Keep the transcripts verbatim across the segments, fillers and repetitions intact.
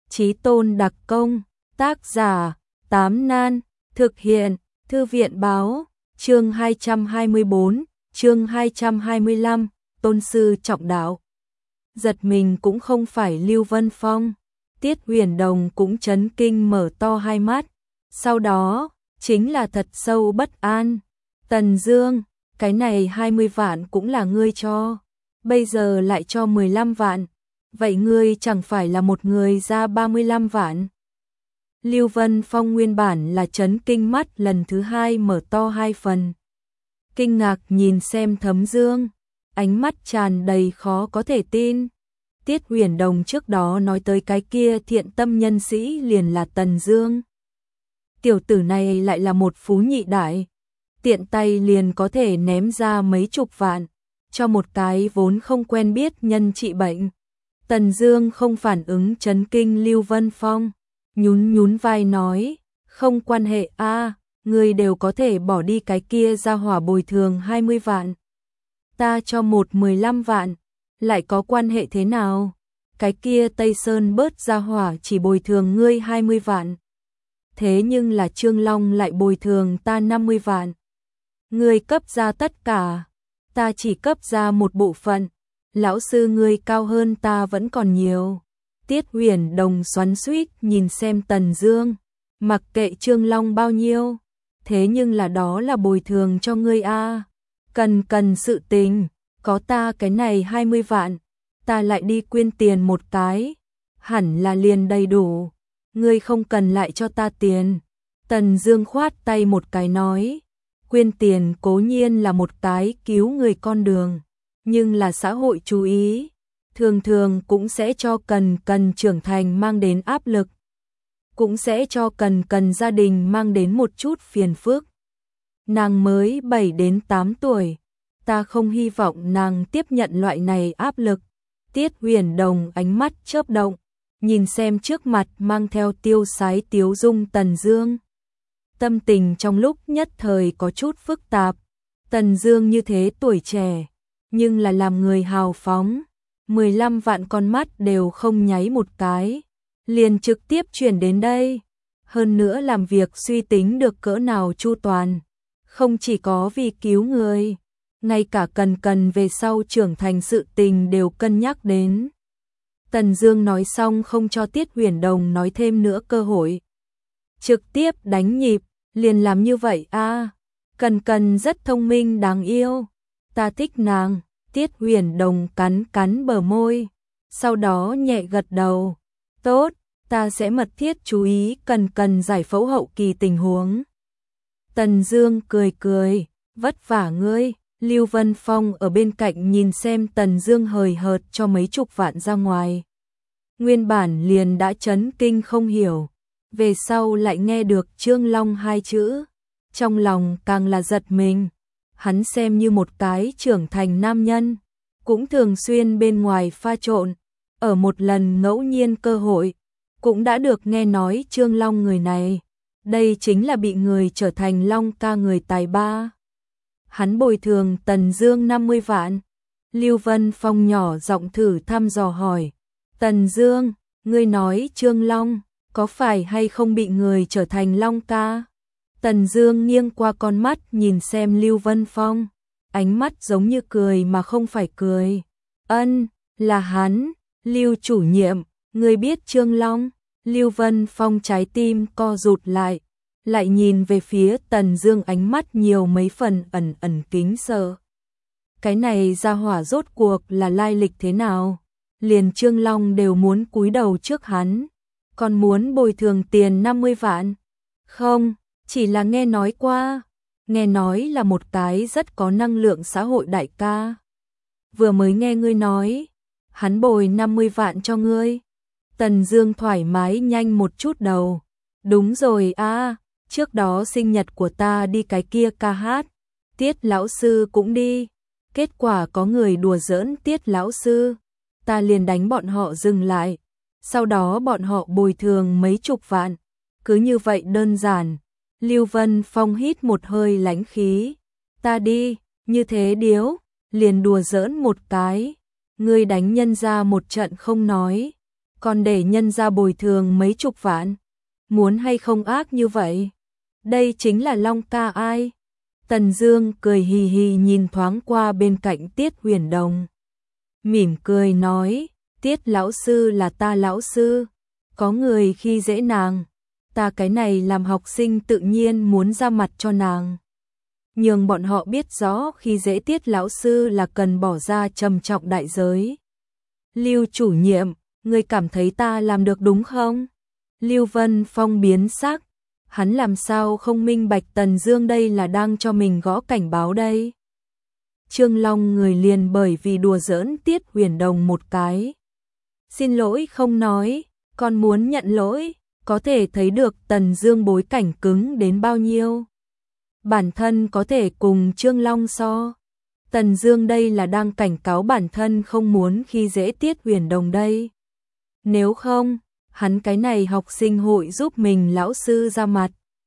Chí tôn đặc công, tác giả, Tám Nan, thực hiện, Thư viện báo, chương hai trăm hai mươi bốn, chương hai trăm hai mươi lăm, tôn sư trọng đạo. Giật mình cũng không phải Lưu Vân Phong, Tiết Huyền Đồng cũng chấn kinh mở to hai mắt, sau đó, chính là thật sâu bất an. Tần Dương, cái này hai mươi vạn cũng là ngươi cho, bây giờ lại cho mười lăm vạn, vậy ngươi chẳng phải là một người ra ba mươi lăm vạn. Lưu Vân Phong nguyên bản là chấn kinh mắt lần thứ hai mở to hai phần. Kinh ngạc nhìn xem Thấm Dương, ánh mắt tràn đầy khó có thể tin. Tiết Huyền Đồng trước đó nói tới cái kia thiện tâm nhân sĩ liền là Tần Dương. Tiểu tử này lại là một phú nhị đại, tiện tay liền có thể ném ra mấy chục vạn, cho một cái vốn không quen biết nhân trị bệnh. Tần Dương không phản ứng chấn kinh Lưu Vân Phong, nhún nhún vai nói, không quan hệ a, người đều có thể bỏ đi cái kia ra hỏa bồi thường hai mươi vạn. Ta cho một mười lăm vạn, lại có quan hệ thế nào? Cái kia Tây Sơn bớt ra hỏa chỉ bồi thường ngươi hai mươi vạn. Thế nhưng là Trương Long lại bồi thường ta năm mươi vạn. Ngươi cấp ra tất cả, ta chỉ cấp ra một bộ phận. Lão sư ngươi cao hơn ta vẫn còn nhiều. Tiết Huyền Đồng xoắn xuýt nhìn xem Tần Dương, mặc kệ Trương Long bao nhiêu, thế nhưng là đó là bồi thường cho ngươi a. Cần cần sự tình, có ta cái này hai mươi vạn, ta lại đi quyên tiền một cái, hẳn là liền đầy đủ, ngươi không cần lại cho ta tiền. Tần Dương khoát tay một cái nói, quyên tiền cố nhiên là một cái cứu người con đường, nhưng là xã hội chú ý, thường thường cũng sẽ cho cần cần trưởng thành mang đến áp lực, cũng sẽ cho cần cần gia đình mang đến một chút phiền phức. Nàng mới bảy đến tám tuổi, ta không hy vọng nàng tiếp nhận loại này áp lực. Tiết Huyền Đồng ánh mắt chớp động, nhìn xem trước mặt mang theo tiêu sái tiếu dung Tần Dương. Tâm tình trong lúc nhất thời có chút phức tạp. Tần Dương như thế tuổi trẻ, nhưng là làm người hào phóng, mười lăm vạn con mắt đều không nháy một cái, liền trực tiếp chuyển đến đây. Hơn nữa làm việc suy tính được cỡ nào chu toàn, không chỉ có vì cứu người, ngay cả cần cần về sau trưởng thành sự tình đều cân nhắc đến. Tần Dương nói xong không cho Tiết Huyền Đồng nói thêm nữa cơ hội, trực tiếp đánh nhịp, liền làm như vậy a. Cần cần rất thông minh đáng yêu, ta thích nàng. Tiết Huyền Đồng cắn cắn bờ môi, sau đó nhẹ gật đầu, tốt, ta sẽ mật thiết chú ý cần cần giải phẫu hậu kỳ tình huống. Tần Dương cười cười, vất vả ngươi. Lưu Vân Phong ở bên cạnh nhìn xem Tần Dương hời hợt cho mấy chục vạn ra ngoài, nguyên bản liền đã chấn kinh không hiểu, về sau lại nghe được Trương Long hai chữ, trong lòng càng là giật mình. Hắn xem như một cái trưởng thành nam nhân, cũng thường xuyên bên ngoài pha trộn, ở một lần ngẫu nhiên cơ hội, cũng đã được nghe nói Trương Long người này, đây chính là bị người trở thành Long ca người tài ba. Hắn bồi thường Tần Dương năm mươi vạn. Lưu Vân Phong nhỏ giọng thử thăm dò hỏi, Tần Dương, ngươi nói Trương Long, có phải hay không bị người trở thành Long ca? Tần Dương nghiêng qua con mắt nhìn xem Lưu Vân Phong, ánh mắt giống như cười mà không phải cười. Ân, là hắn. Lưu chủ nhiệm, ngươi biết Trương Long? Lưu Vân Phong trái tim co rụt lại, lại nhìn về phía Tần Dương, ánh mắt nhiều mấy phần ẩn ẩn kính sợ. Cái này ra hỏa rốt cuộc là lai lịch thế nào? Liền Trương Long đều muốn cúi đầu trước hắn, còn muốn bồi thường tiền năm mươi vạn? Không, chỉ là nghe nói qua, nghe nói là một cái rất có năng lượng xã hội đại ca. Vừa mới nghe ngươi nói, hắn bồi năm mươi vạn cho ngươi. Tần Dương thoải mái nhanh một chút đầu. Đúng rồi a, trước đó sinh nhật của ta đi cái kia ca hát, Tiết lão sư cũng đi. Kết quả có người đùa giỡn Tiết lão sư, ta liền đánh bọn họ dừng lại. Sau đó bọn họ bồi thường mấy chục vạn. Cứ như vậy đơn giản. Lưu Vân Phong hít một hơi lãnh khí. Ta đi, như thế điếu, liền đùa giỡn một cái. Ngươi đánh nhân ra một trận không nói, còn để nhân ra bồi thường mấy chục vạn. Muốn hay không ác như vậy? Đây chính là Long ca ai? Tần Dương cười hì hì nhìn thoáng qua bên cạnh Tiết Huyền Đồng. Mỉm cười nói, Tiết lão sư là ta lão sư. Có người khi dễ nàng, ta cái này làm học sinh tự nhiên muốn ra mặt cho nàng. Nhưng bọn họ biết rõ khi dễ Tiết lão sư là cần bỏ ra trầm trọng đại giới. Lưu chủ nhiệm, ngươi cảm thấy ta làm được đúng không? Lưu Vân Phong biến sắc, hắn làm sao không minh bạch Tần Dương đây là đang cho mình gõ cảnh báo đây. Trương Long người liền bởi vì đùa giỡn Tiết Huyền Đồng một cái. Xin lỗi không nói, con muốn nhận lỗi, có thể thấy được Tần Dương bối cảnh cứng đến bao nhiêu. Bản thân có thể cùng Trương Long so. Tần Dương đây là đang cảnh cáo bản thân không muốn khi dễ Tiết Huyền Đồng đây. Nếu không, hắn cái này học sinh hội giúp mình lão sư ra mặt.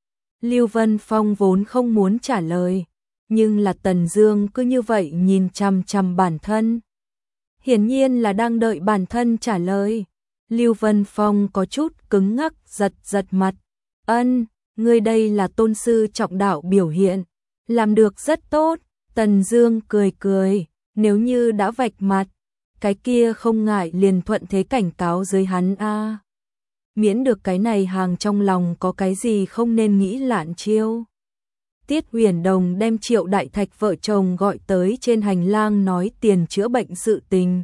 Lưu Vân Phong vốn không muốn trả lời, nhưng là Tần Dương cứ như vậy nhìn chằm chằm bản thân. Hiển nhiên là đang đợi bản thân trả lời. Lưu Vân Phong có chút cứng ngắc giật giật mặt. Ân, ngươi đây là tôn sư trọng đạo biểu hiện. Làm được rất tốt. Tần Dương cười cười, nếu như đã vạch mặt, cái kia không ngại liền thuận thế cảnh cáo dưới hắn a. Miễn được cái này hàng trong lòng có cái gì không nên nghĩ lạn chiêu. Tiết Huyền Đồng đem Triệu Đại Thạch vợ chồng gọi tới trên hành lang nói tiền chữa bệnh sự tình.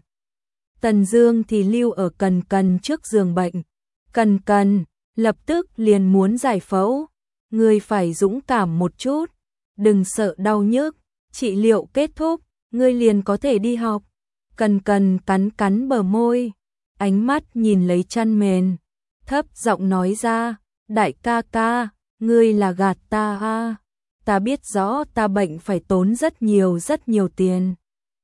Tần Dương thì lưu ở Cần Cần trước giường bệnh. Cần Cần lập tức liền muốn giải phẫu, ngươi phải dũng cảm một chút, đừng sợ đau nhức, trị liệu kết thúc, ngươi liền có thể đi học. Cần Cần cắn cắn bờ môi, ánh mắt nhìn lấy chăn mền, thấp giọng nói ra, đại ca ca, ngươi là gạt ta a, ta biết rõ ta bệnh phải tốn rất nhiều rất nhiều tiền.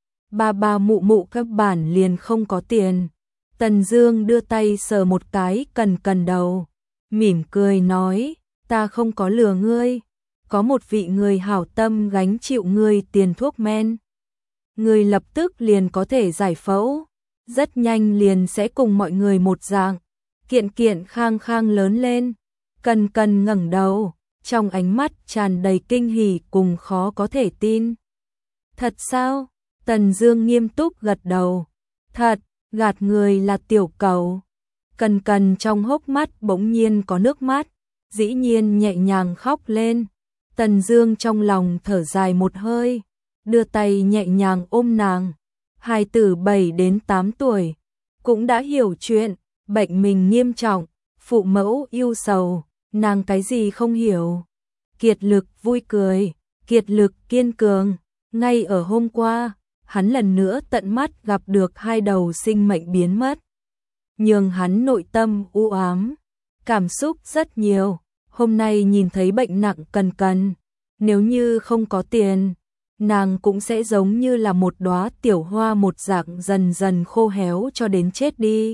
Ba ba mụ mụ các bản liền không có tiền. Tần Dương đưa tay sờ một cái Cần Cần đầu, mỉm cười nói, ta không có lừa ngươi, có một vị người hảo tâm gánh chịu ngươi tiền thuốc men. Ngươi lập tức liền có thể giải phẫu, rất nhanh liền sẽ cùng mọi người một dạng, kiện kiện khang khang lớn lên. Cần Cần ngẩng đầu, trong ánh mắt tràn đầy kinh hỉ cùng khó có thể tin. Thật sao? Tần Dương nghiêm túc gật đầu. Thật, gạt người là tiểu cầu. Cần Cần trong hốc mắt bỗng nhiên có nước mắt, dĩ nhiên nhẹ nhàng khóc lên. Tần Dương trong lòng thở dài một hơi, đưa tay nhẹ nhàng ôm nàng. Hài tử bảy đến tám tuổi, cũng đã hiểu chuyện, bệnh mình nghiêm trọng, phụ mẫu yêu sầu, nàng cái gì không hiểu. Kiệt lực vui cười, kiệt lực kiên cường. Ngay ở hôm qua, hắn lần nữa tận mắt gặp được hai đầu sinh mệnh biến mất. Nhưng hắn nội tâm u ám, cảm xúc rất nhiều. Hôm nay nhìn thấy bệnh nặng Cần Cần, nếu như không có tiền, nàng cũng sẽ giống như là một đóa tiểu hoa một dạng dần dần khô héo cho đến chết đi.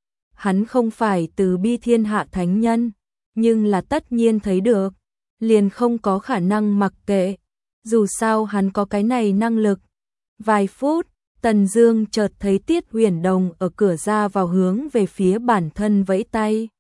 Hắn không phải từ bi thiên hạ thánh nhân, nhưng là tất nhiên thấy được, liền không có khả năng mặc kệ. Dù sao hắn có cái này năng lực. Vài phút, Tần Dương chợt thấy Tiết Huyền Đồng ở cửa ra vào hướng về phía bản thân vẫy tay.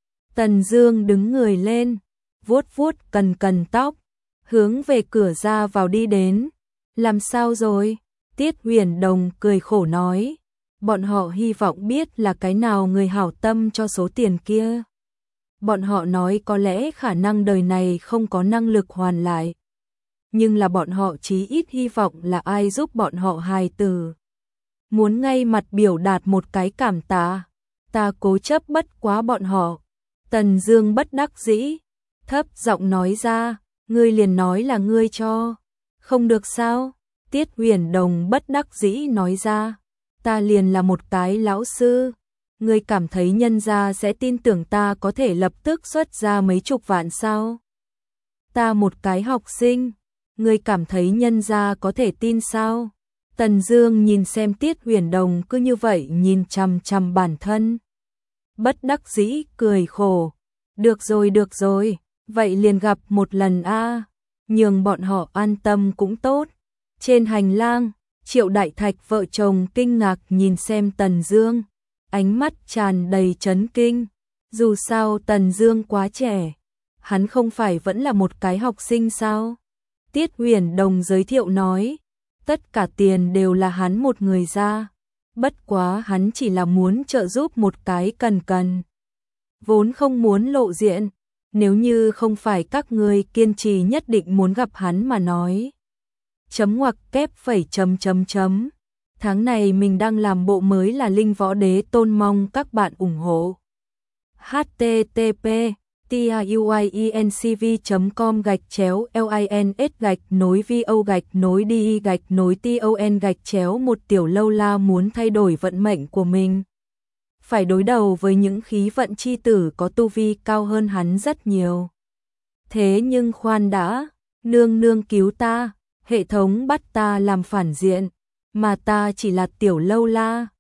Tần Dương đứng người lên, vuốt vuốt Cần Cần tóc, hướng về cửa ra vào đi đến. Làm sao rồi? Tiết Huyền Đồng cười khổ nói, bọn họ hy vọng biết là cái nào người hảo tâm cho số tiền kia. Bọn họ nói có lẽ khả năng đời này không có năng lực hoàn lại, nhưng là bọn họ chí ít hy vọng là ai giúp bọn họ hài tử. Muốn ngay mặt biểu đạt một cái cảm tạ, ta cố chấp bất quá bọn họ. Tần Dương bất đắc dĩ, thấp giọng nói ra, ngươi liền nói là ngươi cho, không được sao? Tiết Huyền Đồng bất đắc dĩ nói ra, ta liền là một cái lão sư, ngươi cảm thấy nhân gia sẽ tin tưởng ta có thể lập tức xuất ra mấy chục vạn sao? Ta một cái học sinh, ngươi cảm thấy nhân gia có thể tin sao? Tần Dương nhìn xem Tiết Huyền Đồng cứ như vậy nhìn chằm chằm bản thân, bất đắc dĩ cười khổ. Được rồi được rồi, vậy liền gặp một lần a, nhường bọn họ an tâm cũng tốt. Trên hành lang, Triệu Đại Thạch vợ chồng kinh ngạc nhìn xem Tần Dương. ánh mắt tràn đầy chấn kinh. Dù sao Tần Dương quá trẻ, hắn không phải vẫn là một cái học sinh sao? Tiết Uyển Đồng giới thiệu nói, tất cả tiền đều là hắn một người ra, bất quá hắn chỉ là muốn trợ giúp một cái cần cần, vốn không muốn lộ diện, nếu như không phải các ngươi kiên trì nhất định muốn gặp hắn mà nói. Chấm ngoặc kép phẩy chấm chấm chấm. Tháng này mình đang làm bộ mới là Linh Võ Đế Tôn, mong các bạn ủng hộ. h t t p tuiencv chấm com gạch chéo lins gạch nối vo gạch nối đi gạch nối ton gạch chéo một tiểu lâu la muốn thay đổi vận mệnh của mình. Phải đối đầu với những khí vận chi tử có tu vi cao hơn hắn rất nhiều. Thế nhưng khoan đã, nương nương cứu ta, hệ thống bắt ta làm phản diện, mà ta chỉ là tiểu lâu la,